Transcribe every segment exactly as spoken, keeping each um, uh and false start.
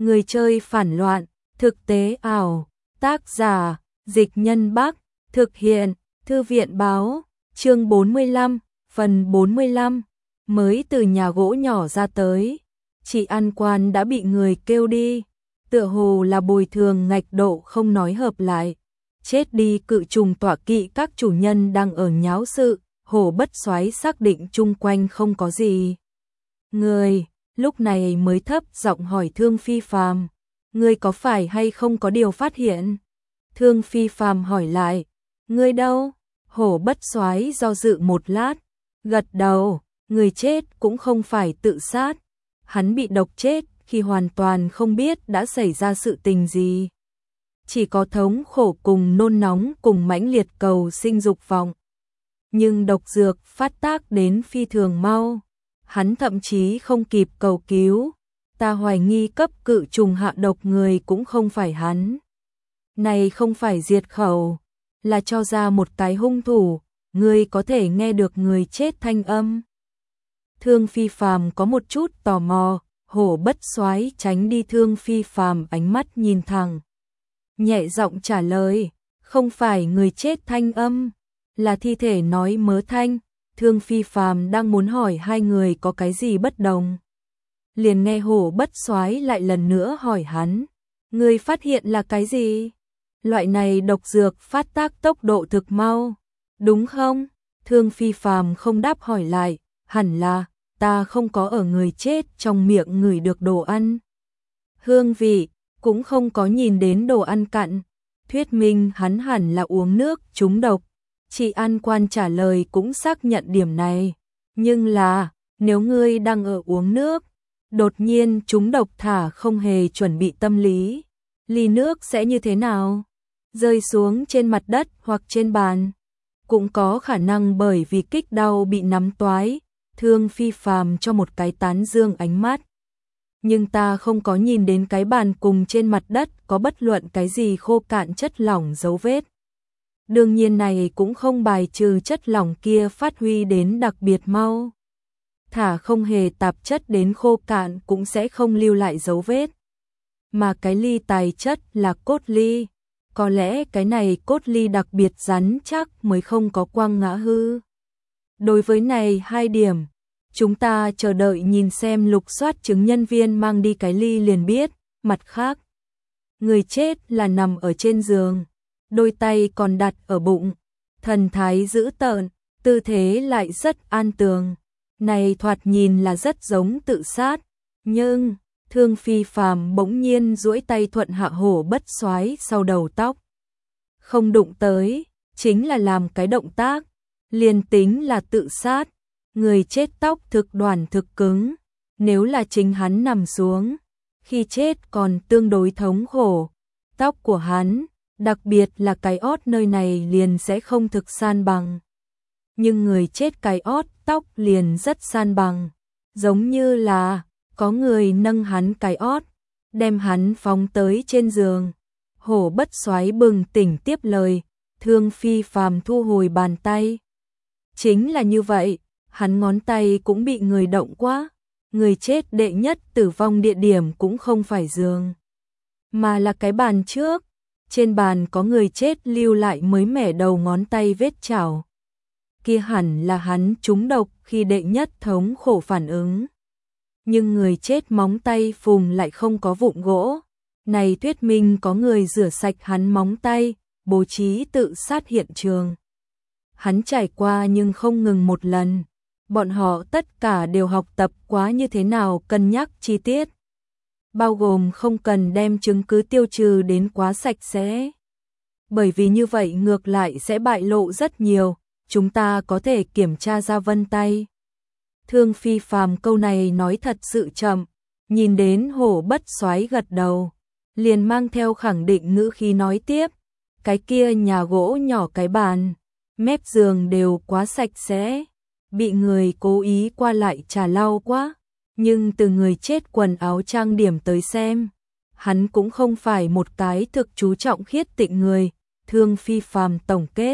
Người chơi phản loạn, thực tế ảo, tác giả, Dịch Nhân Bắc, thực hiện, Thư viện báo, chương bốn mươi lăm, phần bốn mươi lăm, mới từ nhà gỗ nhỏ ra tới. Chị An Quan đã bị người kêu đi, tựa hồ là bồi thường ngạch độ không nói hợp lại. Chết đi cự trùng tọa kỵ các chủ nhân đang ở nháo sự, Hổ Bất Soái xác định chung quanh không có gì. Người, lúc này mới thấp giọng hỏi Thương Phi Phàm, ngươi có phải hay không có điều phát hiện? Thương Phi Phàm hỏi lại, ngươi đâu? Hổ Bất Soái do dự một lát, gật đầu, người chết cũng không phải tự sát, hắn bị độc chết khi hoàn toàn không biết đã xảy ra sự tình gì. Chỉ có thống khổ cùng nôn nóng cùng mãnh liệt cầu sinh dục vọng. Nhưng độc dược phát tác đến phi thường mau, hắn thậm chí không kịp cầu cứu. Ta hoài nghi cấp cự trùng hạ độc người cũng không phải hắn. Này không phải diệt khẩu, là cho ra một cái hung thủ, ngươi có thể nghe được người chết thanh âm. Thương Phi Phàm có một chút tò mò, Hổ Bất Soái tránh đi Thương Phi Phàm ánh mắt nhìn thẳng. Nhẹ giọng trả lời, không phải người chết thanh âm, là thi thể nói mớ thanh. Thương Phi Phàm đang muốn hỏi hai người có cái gì bất đồng, liền nghe Hổ Bất Soái lại lần nữa hỏi hắn, ngươi phát hiện là cái gì? Loại này độc dược phát tác tốc độ thực mau, đúng không? Thương Phi Phàm không đáp hỏi lại, hẳn là, ta không có ở người chết trong miệng ngửi được đồ ăn hương vị, cũng không có nhìn đến đồ ăn cặn, thuyết minh hắn hẳn là uống nước trúng độc. Chị An Quan trả lời cũng xác nhận điểm này, nhưng là, nếu ngươi đang ở uống nước, đột nhiên trúng độc thả không hề chuẩn bị tâm lý, ly nước sẽ như thế nào? Rơi xuống trên mặt đất hoặc trên bàn, cũng có khả năng bởi vì kích đau bị nắm toái. Thương Phi Phàm cho một cái tán dương ánh mắt. Nhưng ta không có nhìn đến cái bàn cùng trên mặt đất có bất luận cái gì khô cạn chất lỏng dấu vết. Đương nhiên này cũng không bài trừ chất lỏng kia phát huy đến đặc biệt mau. Thả không hề tạp chất đến khô cạn cũng sẽ không lưu lại dấu vết. Mà cái ly tài chất là cốt ly. Có lẽ cái này cốt ly đặc biệt rắn chắc mới không có quăng ngã hư. Đối với này hai điểm, chúng ta chờ đợi nhìn xem lục soát chứng nhân viên mang đi cái ly liền biết. Mặt khác, người chết là nằm ở trên giường, đôi tay còn đặt ở bụng, thần thái dữ tợn, tư thế lại rất an tường. Này thoạt nhìn là rất giống tự sát, nhưng Thương Phi Phàm bỗng nhiên duỗi tay thuận hạ Hổ Bất Soái sau đầu tóc. Không đụng tới, chính là làm cái động tác, liền tính là tự sát, người chết tóc thực đoàn thực cứng, nếu là chính hắn nằm xuống, khi chết còn tương đối thống khổ, tóc của hắn, đặc biệt là cái ót nơi này liền sẽ không thực san bằng. Nhưng người chết cái ót tóc liền rất san bằng, giống như là có người nâng hắn cái ót, đem hắn phóng tới trên giường. Hổ Bất Soái bừng tỉnh tiếp lời, Thương Phi Phàm thu hồi bàn tay. Chính là như vậy, hắn ngón tay cũng bị người động quá. Người chết đệ nhất tử vong địa điểm cũng không phải giường, mà là cái bàn trước. Trên bàn có người chết lưu lại mới mẻ đầu ngón tay vết chảo. Kia hẳn là hắn trúng độc khi đệ nhất thống khổ phản ứng. Nhưng người chết móng tay phùng lại không có vụn gỗ. Này thuyết minh có người rửa sạch hắn móng tay, bố trí tự sát hiện trường. Hắn trải qua nhưng không ngừng một lần. Bọn họ tất cả đều học tập quá như thế nào cân nhắc chi tiết. Bao gồm không cần đem chứng cứ tiêu trừ đến quá sạch sẽ. Bởi vì như vậy ngược lại sẽ bại lộ rất nhiều, chúng ta có thể kiểm tra ra vân tay. Thương Phi Phàm câu này nói thật sự chậm, nhìn đến Hổ Bất Soái gật đầu, liền mang theo khẳng định ngữ khí nói tiếp, cái kia nhà gỗ nhỏ cái bàn, mép giường đều quá sạch sẽ, bị người cố ý qua lại trà lau quá. Nhưng từ người chết quần áo trang điểm tới xem, hắn cũng không phải một cái thực chú trọng khiết tịnh người. Thương Phi Phàm tổng kết,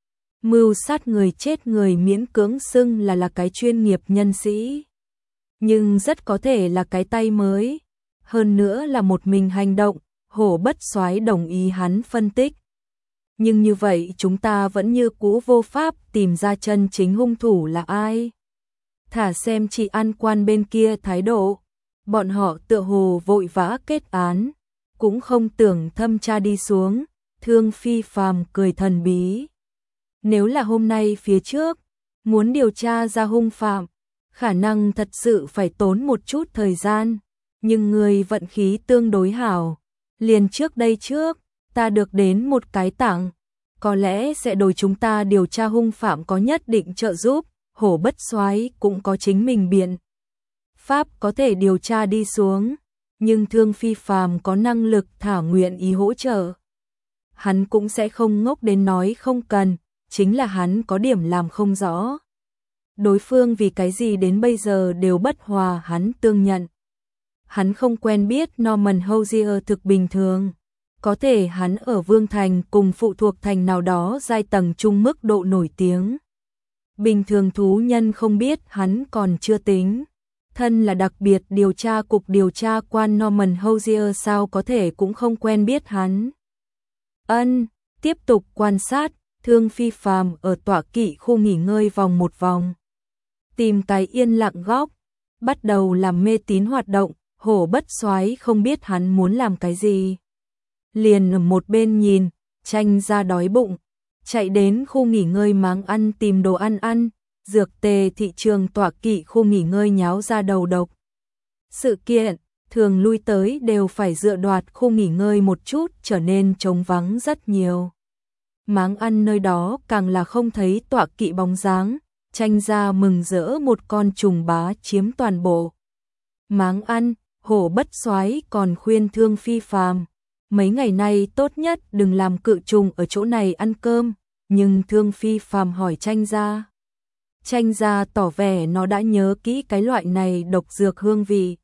mưu sát người chết người miễn cưỡng xưng là là cái chuyên nghiệp nhân sĩ, nhưng rất có thể là cái tay mới. hơn nữa là một mình hành động, Hổ Bất Soái đồng ý hắn phân tích. Nhưng như vậy chúng ta vẫn như cũ vô pháp tìm ra chân chính hung thủ là ai. Thả xem chị An Quan bên kia thái độ, bọn họ tựa hồ vội vã kết án, cũng không tưởng thâm tra đi xuống. Thương Phi Phàm cười thần bí. Nếu là hôm nay phía trước, muốn điều tra ra hung phạm, khả năng thật sự phải tốn một chút thời gian, nhưng người vận khí tương đối hảo. Liền trước đây trước, ta được đến một cái tặng, có lẽ sẽ đối chúng ta điều tra hung phạm có nhất định trợ giúp. Hổ Bất Soái cũng có chính mình biện pháp có thể điều tra đi xuống, nhưng Thương Phi Phàm có năng lực thả nguyện ý hỗ trợ. Hắn cũng sẽ không ngốc đến nói không cần, chính là hắn có điểm làm không rõ. Đối phương vì cái gì đến bây giờ đều bất hòa hắn tương nhận. Hắn không quen biết Norman Hosier thực bình thường. Có thể hắn ở Vương Thành cùng phụ thuộc thành nào đó giai tầng chung mức độ nổi tiếng. Bình thường thú nhân không biết hắn còn chưa tính. Thân là đặc biệt điều tra cục điều tra quan Norman Hosier sao có thể cũng không quen biết hắn. Ân, tiếp tục quan sát, Thương Phi Phàm ở tọa kỵ khu nghỉ ngơi vòng một vòng. Tìm cái yên lặng góc, bắt đầu làm mê tín hoạt động. Hổ Bất Soái không biết hắn muốn làm cái gì. Liền ở một bên nhìn, Tranh ra đói bụng, chạy đến khu nghỉ ngơi máng ăn tìm đồ ăn ăn, dược tề thị trường tọa kỵ khu nghỉ ngơi nháo ra đầu độc. Sự kiện, thường lui tới đều phải dựa đoạt khu nghỉ ngơi một chút trở nên trống vắng rất nhiều. Máng ăn nơi đó càng là không thấy tọa kỵ bóng dáng, Tranh ra mừng rỡ một con trùng bá chiếm toàn bộ. Máng ăn, Hổ Bất Soái còn khuyên Thương Phi Phàm, mấy ngày nay tốt nhất đừng làm cự trùng ở chỗ này ăn cơm, nhưng Thương Phi Phàm hỏi Tranh ra. Tranh ra tỏ vẻ nó đã nhớ kỹ cái loại này độc dược hương vị.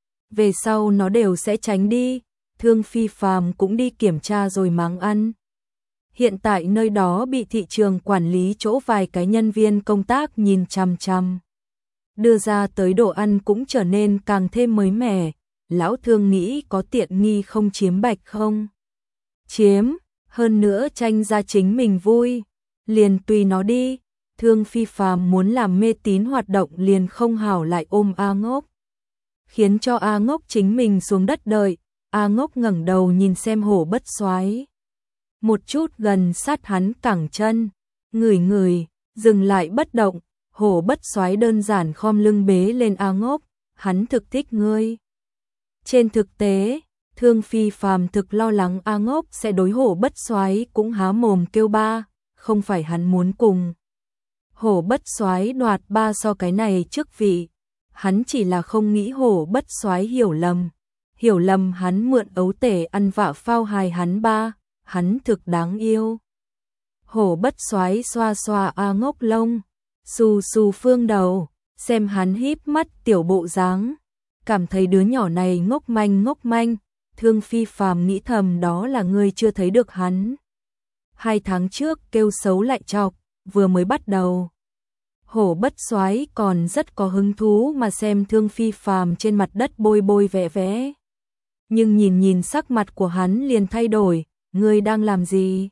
Về sau nó đều sẽ tránh đi. Thương Phi Phàm cũng đi kiểm tra rồi máng ăn. Hiện tại nơi đó bị thị trường quản lý chỗ vài cái nhân viên công tác nhìn chằm chằm. Đưa ra tới đồ ăn cũng trở nên càng thêm mới mẻ. Lão Thương nghĩ có tiện nghi không chiếm bạch không? Chiếm, hơn nữa Tranh ra chính mình vui, liền tùy nó đi. Thương Phi Phàm muốn làm mê tín hoạt động liền không hảo lại ôm A Ngốc. Khiến cho A Ngốc chính mình xuống đất đợi, A Ngốc ngẩng đầu nhìn xem Hổ Bất Soái. Một chút gần sát hắn cẳng chân, ngửi ngửi, dừng lại bất động. Hổ Bất Soái đơn giản khom lưng bế lên A Ngốc, hắn thực thích ngươi. Trên thực tế, Thương Phi Phàm thực lo lắng A Ngốc sẽ đối Hổ Bất Soái cũng há mồm kêu ba, không phải hắn muốn cùng Hổ Bất Soái đoạt ba so cái này chức vị, hắn chỉ là không nghĩ Hổ Bất Soái hiểu lầm, hiểu lầm hắn mượn ấu tể ăn vạ phao hài hắn ba, hắn thực đáng yêu. Hổ Bất Soái xoa xoa A Ngốc lông, xù xù phương đầu, xem hắn híp mắt tiểu bộ dáng, cảm thấy đứa nhỏ này ngốc manh ngốc manh. Thương Phi Phàm nghĩ thầm đó là ngươi chưa thấy được hắn. Hai tháng trước kêu xấu lại chọc, vừa mới bắt đầu. Hổ Bất Soái còn rất có hứng thú mà xem Thương Phi Phàm trên mặt đất bôi bôi vẽ vẽ. Nhưng nhìn nhìn sắc mặt của hắn liền thay đổi, ngươi đang làm gì?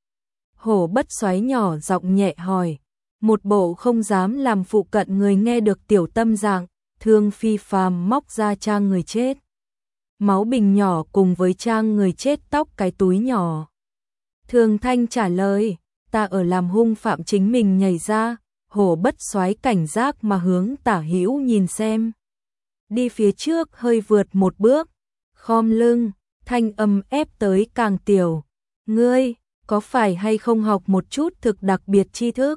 Hổ Bất Soái nhỏ giọng nhẹ hỏi, một bộ không dám làm phụ cận người nghe được tiểu tâm dạng. Thương Phi Phàm móc ra trang người chết. Máu bình nhỏ cùng với trang người chết tóc cái túi nhỏ. Thường Thanh trả lời, ta ở làm hung phạm chính mình nhảy ra. Hổ Bất Soái cảnh giác mà hướng tả hữu nhìn xem. Đi phía trước hơi vượt một bước, khom lưng, thanh âm ép tới càng tiểu. Ngươi, có phải hay không học một chút thực đặc biệt tri thức?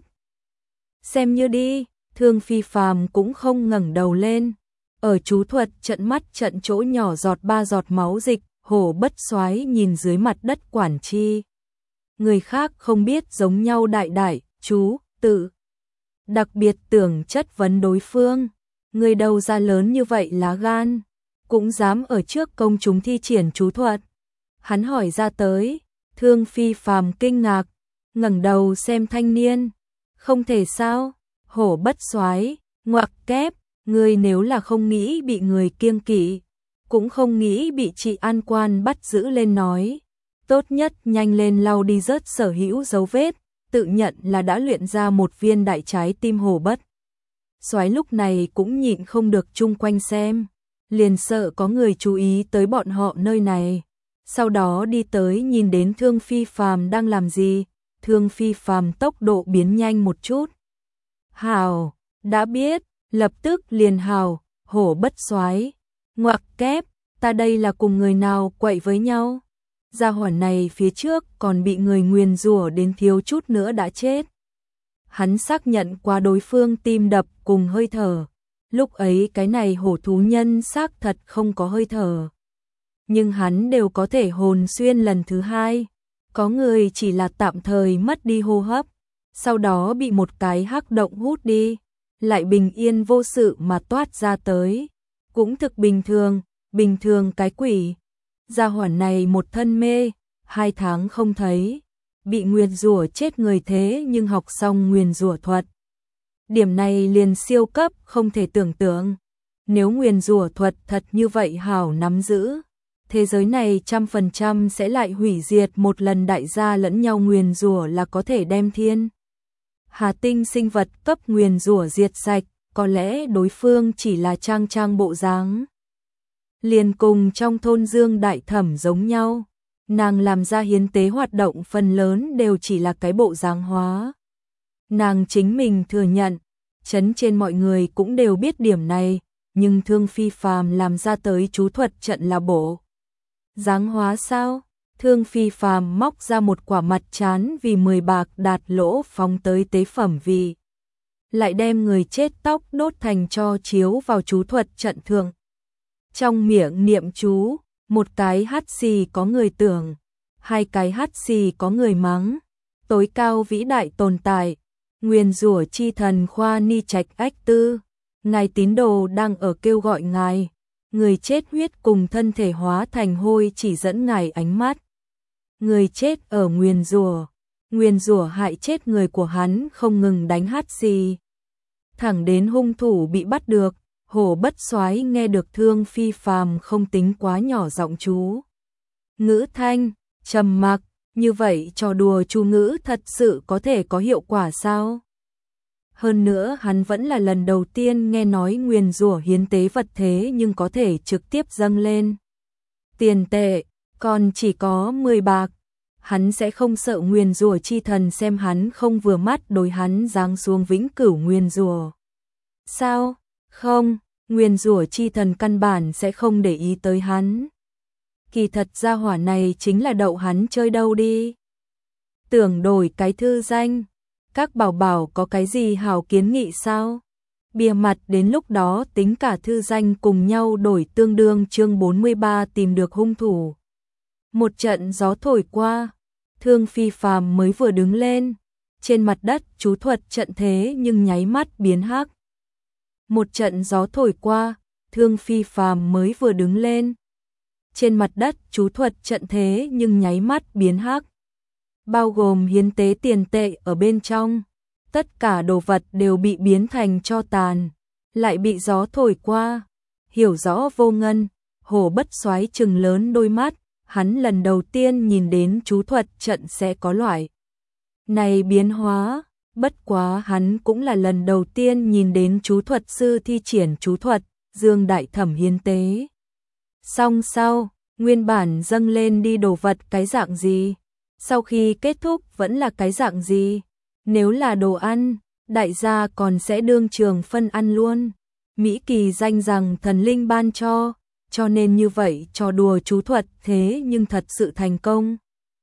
Xem như đi. Thương Phi Phàm cũng không ngẩng đầu lên. Ở chú thuật trận mắt trận chỗ nhỏ giọt ba giọt máu dịch, Hổ Bất Soái nhìn dưới mặt đất quản chi. Người khác không biết giống nhau đại đại, chú, tự. Đặc biệt tưởng chất vấn đối phương. Người đâu ra lớn như vậy lá gan, cũng dám ở trước công chúng thi triển chú thuật. Hắn hỏi ra tới, Thương Phi Phàm kinh ngạc, ngẩng đầu xem thanh niên. Không thể sao? Hổ Bất Soái, ngoặc kép, ngươi nếu là không nghĩ bị người kiêng kỵ, cũng không nghĩ bị chị an quan bắt giữ lên nói. Tốt nhất nhanh lên lau đi rớt sở hữu dấu vết, tự nhận là đã luyện ra một viên đại trái tim Hồ Bất Soái lúc này cũng nhịn không được chung quanh xem, liền sợ có người chú ý tới bọn họ nơi này. Sau đó đi tới nhìn đến Thương Phi Phàm đang làm gì, Thương Phi Phàm tốc độ biến nhanh một chút. Hào, đã biết, lập tức liền hào, Hổ Bất Soái, ngoặc kép, ta đây là cùng người nào quậy với nhau. Gia hỏa này phía trước còn bị người nguyền rủa đến thiếu chút nữa đã chết. Hắn xác nhận qua đối phương tim đập cùng hơi thở. Lúc ấy cái này hổ thú nhân xác thật không có hơi thở. Nhưng hắn đều có thể hồn xuyên lần thứ hai. Có người chỉ là tạm thời mất đi hô hấp, sau đó bị một cái hắc động hút đi, lại bình yên vô sự mà toát ra tới. Cũng thực bình thường, bình thường cái quỷ. Gia hỏa này một thân mê, hai tháng không thấy, bị nguyền rủa chết người thế nhưng học xong nguyền rủa thuật. Điểm này liền siêu cấp không thể tưởng tượng. Nếu nguyền rủa thuật thật như vậy hảo nắm giữ, thế giới này trăm phần trăm sẽ lại hủy diệt một lần, đại gia lẫn nhau nguyền rủa là có thể đem thiên hà tinh sinh vật cấp nguyền rủa diệt sạch, có lẽ đối phương chỉ là trang trang bộ dáng. Liền cùng trong thôn Dương Đại Thẩm giống nhau, nàng làm ra hiến tế hoạt động phần lớn đều chỉ là cái bộ dáng hóa. Nàng chính mình thừa nhận, chấn trên mọi người cũng đều biết điểm này, nhưng Thương Phi Phàm làm ra tới chú thuật trận là bộ dáng hóa sao? Thương Phi Phàm móc ra một quả mặt trán vì mười bạc đạt lỗ phóng tới tế phẩm vì lại đem người chết tóc đốt thành tro chiếu vào chú thuật trận thượng. Trong miệng niệm chú, một cái hắt xì có người tưởng, hai cái hắt xì có người mắng. Tối cao vĩ đại tồn tại, nguyền rủa chi thần Khoa Ni Trạch Ách Tư, ngài tín đồ đang ở kêu gọi ngài, người chết huyết cùng thân thể hóa thành hôi chỉ dẫn ngài ánh mắt. Người chết ở nguyền rủa, nguyền rủa hại chết người của hắn không ngừng đánh hắt xì. Thẳng đến hung thủ bị bắt được, Hổ Bất Soái nghe được Thương Phi Phàm không tính quá nhỏ giọng chú ngữ thanh, trầm mặc, như vậy trò đùa chú ngữ thật sự có thể có hiệu quả sao? Hơn nữa hắn vẫn là lần đầu tiên nghe nói nguyền rủa hiến tế vật thế nhưng có thể trực tiếp dâng lên tiền tệ, còn chỉ có mười bạc. Hắn sẽ không sợ nguyền rủa chi thần xem hắn không vừa mắt đối hắn giáng xuống vĩnh cửu nguyền rủa. Sao? Không, nguyền rủa chi thần căn bản sẽ không để ý tới hắn. Kỳ thật gia hỏa này chính là đậu hắn chơi đâu đi. Tưởng đổi cái thư danh, các bảo bảo có cái gì hảo kiến nghị sao? Bìa mặt đến lúc đó tính cả thư danh cùng nhau đổi, tương đương chương bốn mươi ba tìm được hung thủ. Một trận gió thổi qua, Thương Phi Phàm mới vừa đứng lên, trên mặt đất chú thuật trận thế nhưng nháy mắt biến hắc. Một trận gió thổi qua, Thương Phi Phàm mới vừa đứng lên, trên mặt đất chú thuật trận thế nhưng nháy mắt biến hắc. Bao gồm hiến tế tiền tệ ở bên trong, tất cả đồ vật đều bị biến thành tro tàn, lại bị gió thổi qua. Hiểu rõ vô ngân, Hổ Bất Soái trừng lớn đôi mắt, hắn lần đầu tiên nhìn đến chú thuật trận sẽ có loại này biến hóa, bất quá hắn cũng là lần đầu tiên nhìn đến chú thuật sư thi triển chú thuật, Dương Đại Thẩm hiến tế. Song sau, nguyên bản dâng lên đi đồ vật cái dạng gì, sau khi kết thúc vẫn là cái dạng gì. Nếu là đồ ăn, đại gia còn sẽ đương trường phân ăn luôn. Mỹ Kỳ danh rằng thần linh ban cho, cho nên như vậy trò đùa chú thuật thế nhưng thật sự thành công.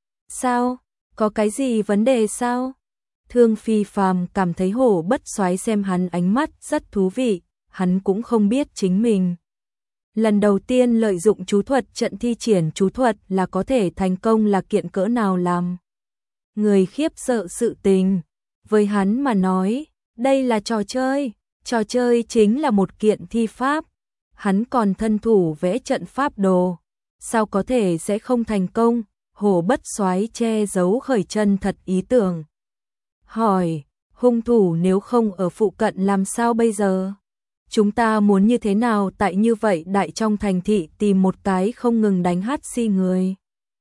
Sao? Có cái gì vấn đề sao? Thương Phi Phàm cảm thấy Hổ Bất Soái xem hắn ánh mắt rất thú vị, hắn cũng không biết chính mình lần đầu tiên lợi dụng chú thuật trận thi triển chú thuật là có thể thành công là kiện cỡ nào làm người khiếp sợ sự tình. Với hắn mà nói, đây là trò chơi, trò chơi chính là một kiện thi pháp, hắn còn thân thủ vẽ trận pháp đồ, sao có thể sẽ không thành công? Hổ Bất Soái che giấu khởi chân thật ý tưởng. Hỏi, hung thủ nếu không ở phụ cận làm sao bây giờ? Chúng ta muốn như thế nào tại như vậy đại trong thành thị tìm một cái không ngừng đánh hát xì người.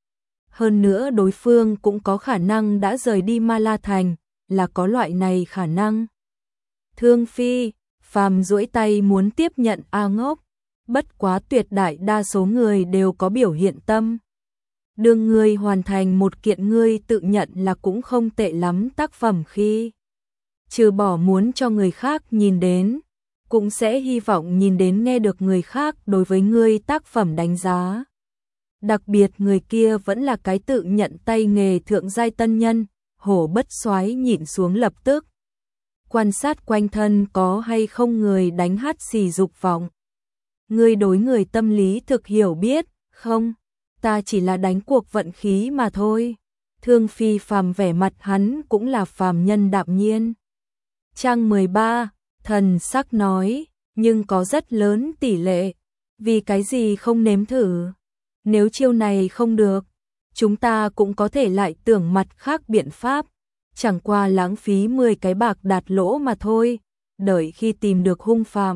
Hơn nữa đối phương cũng có khả năng đã rời đi Ma La Thành, là có loại này khả năng. Thương Phi, Phàm duỗi tay muốn tiếp nhận A Ngốc, bất quá tuyệt đại đa số người đều có biểu hiện tâm. Đương ngươi hoàn thành một kiện ngươi tự nhận là cũng không tệ lắm tác phẩm khi trừ bỏ muốn cho người khác nhìn đến, cũng sẽ hy vọng nhìn đến nghe được người khác đối với ngươi tác phẩm đánh giá. Đặc biệt người kia vẫn là cái tự nhận tay nghề thượng giai tân nhân, Hổ Bất Soái nhịn xuống lập tức. Quan sát quanh thân có hay không người đánh hát xì dục vọng. Ngươi đối người tâm lý thực hiểu biết, không? Ta chỉ là đánh cuộc vận khí mà thôi. Thương Phi Phàm vẻ mặt hắn cũng là phàm nhân đạm nhiên. Trang mười ba, thần sắc nói, nhưng có rất lớn tỷ lệ. Vì cái gì không nếm thử? Nếu chiêu này không được, chúng ta cũng có thể lại tưởng mặt khác biện pháp. Chẳng qua lãng phí mười cái bạc đạt lỗ mà thôi. Đợi khi tìm được hung phạm,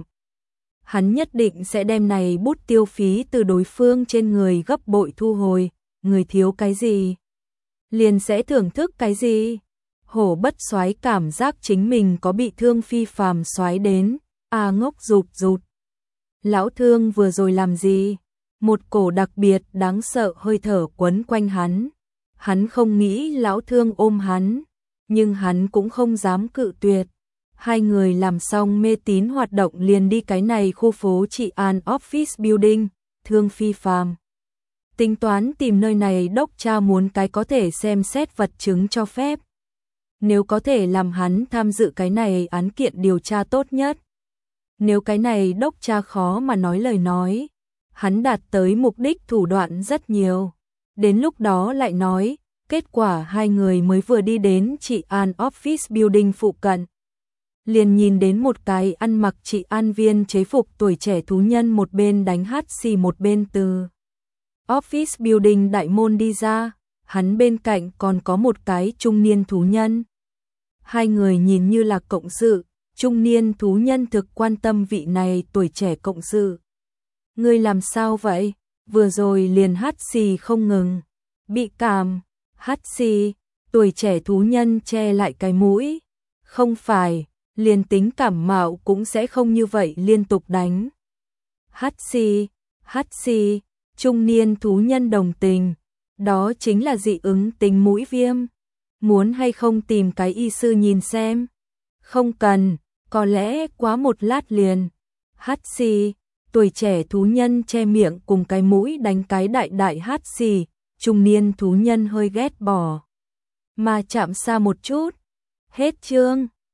hắn nhất định sẽ đem này bút tiêu phí từ đối phương trên người gấp bội thu hồi. Người thiếu cái gì, liền sẽ thưởng thức cái gì. Hổ Bất Soái cảm giác chính mình có bị Thương Phi Phàm soái đến. A Ngốc rụt rụt. Lão Thương vừa rồi làm gì? Một cổ đặc biệt đáng sợ hơi thở quấn quanh hắn. Hắn không nghĩ Lão Thương ôm hắn, nhưng hắn cũng không dám cự tuyệt. Hai người làm xong mê tín hoạt động liền đi cái này khu phố Trị An Office Building. Thương Phi Phàm tính toán tìm nơi này đốc tra muốn cái có thể xem xét vật chứng cho phép. Nếu có thể làm hắn tham dự cái này án kiện điều tra tốt nhất. Nếu cái này đốc tra khó mà nói lời nói, hắn đạt tới mục đích thủ đoạn rất nhiều. Đến lúc đó lại nói, kết quả hai người mới vừa đi đến Trị An Office Building phụ cận. Liền nhìn đến một cái ăn mặc Trị An viên chế phục tuổi trẻ thú nhân một bên đánh hát xì một bên từ Office Building đại môn đi ra, hắn bên cạnh còn có một cái trung niên thú nhân. Hai người nhìn như là cộng sự, trung niên thú nhân thực quan tâm vị này tuổi trẻ cộng sự. Ngươi làm sao vậy? Vừa rồi liền hát xì không ngừng. Bị cảm, hát xì, tuổi trẻ thú nhân che lại cái mũi. Không phải, liền tính cảm mạo cũng sẽ không như vậy liên tục đánh. Hát xì, hát xì, trung niên thú nhân đồng tình. Đó chính là dị ứng tính mũi viêm. Muốn hay không tìm cái y sư nhìn xem? Không cần, có lẽ quá một lát liền. Hát xì, tuổi trẻ thú nhân che miệng cùng cái mũi đánh cái đại đại hát xì, trung niên thú nhân hơi ghét bỏ. Mà chạm xa một chút. Hết chương.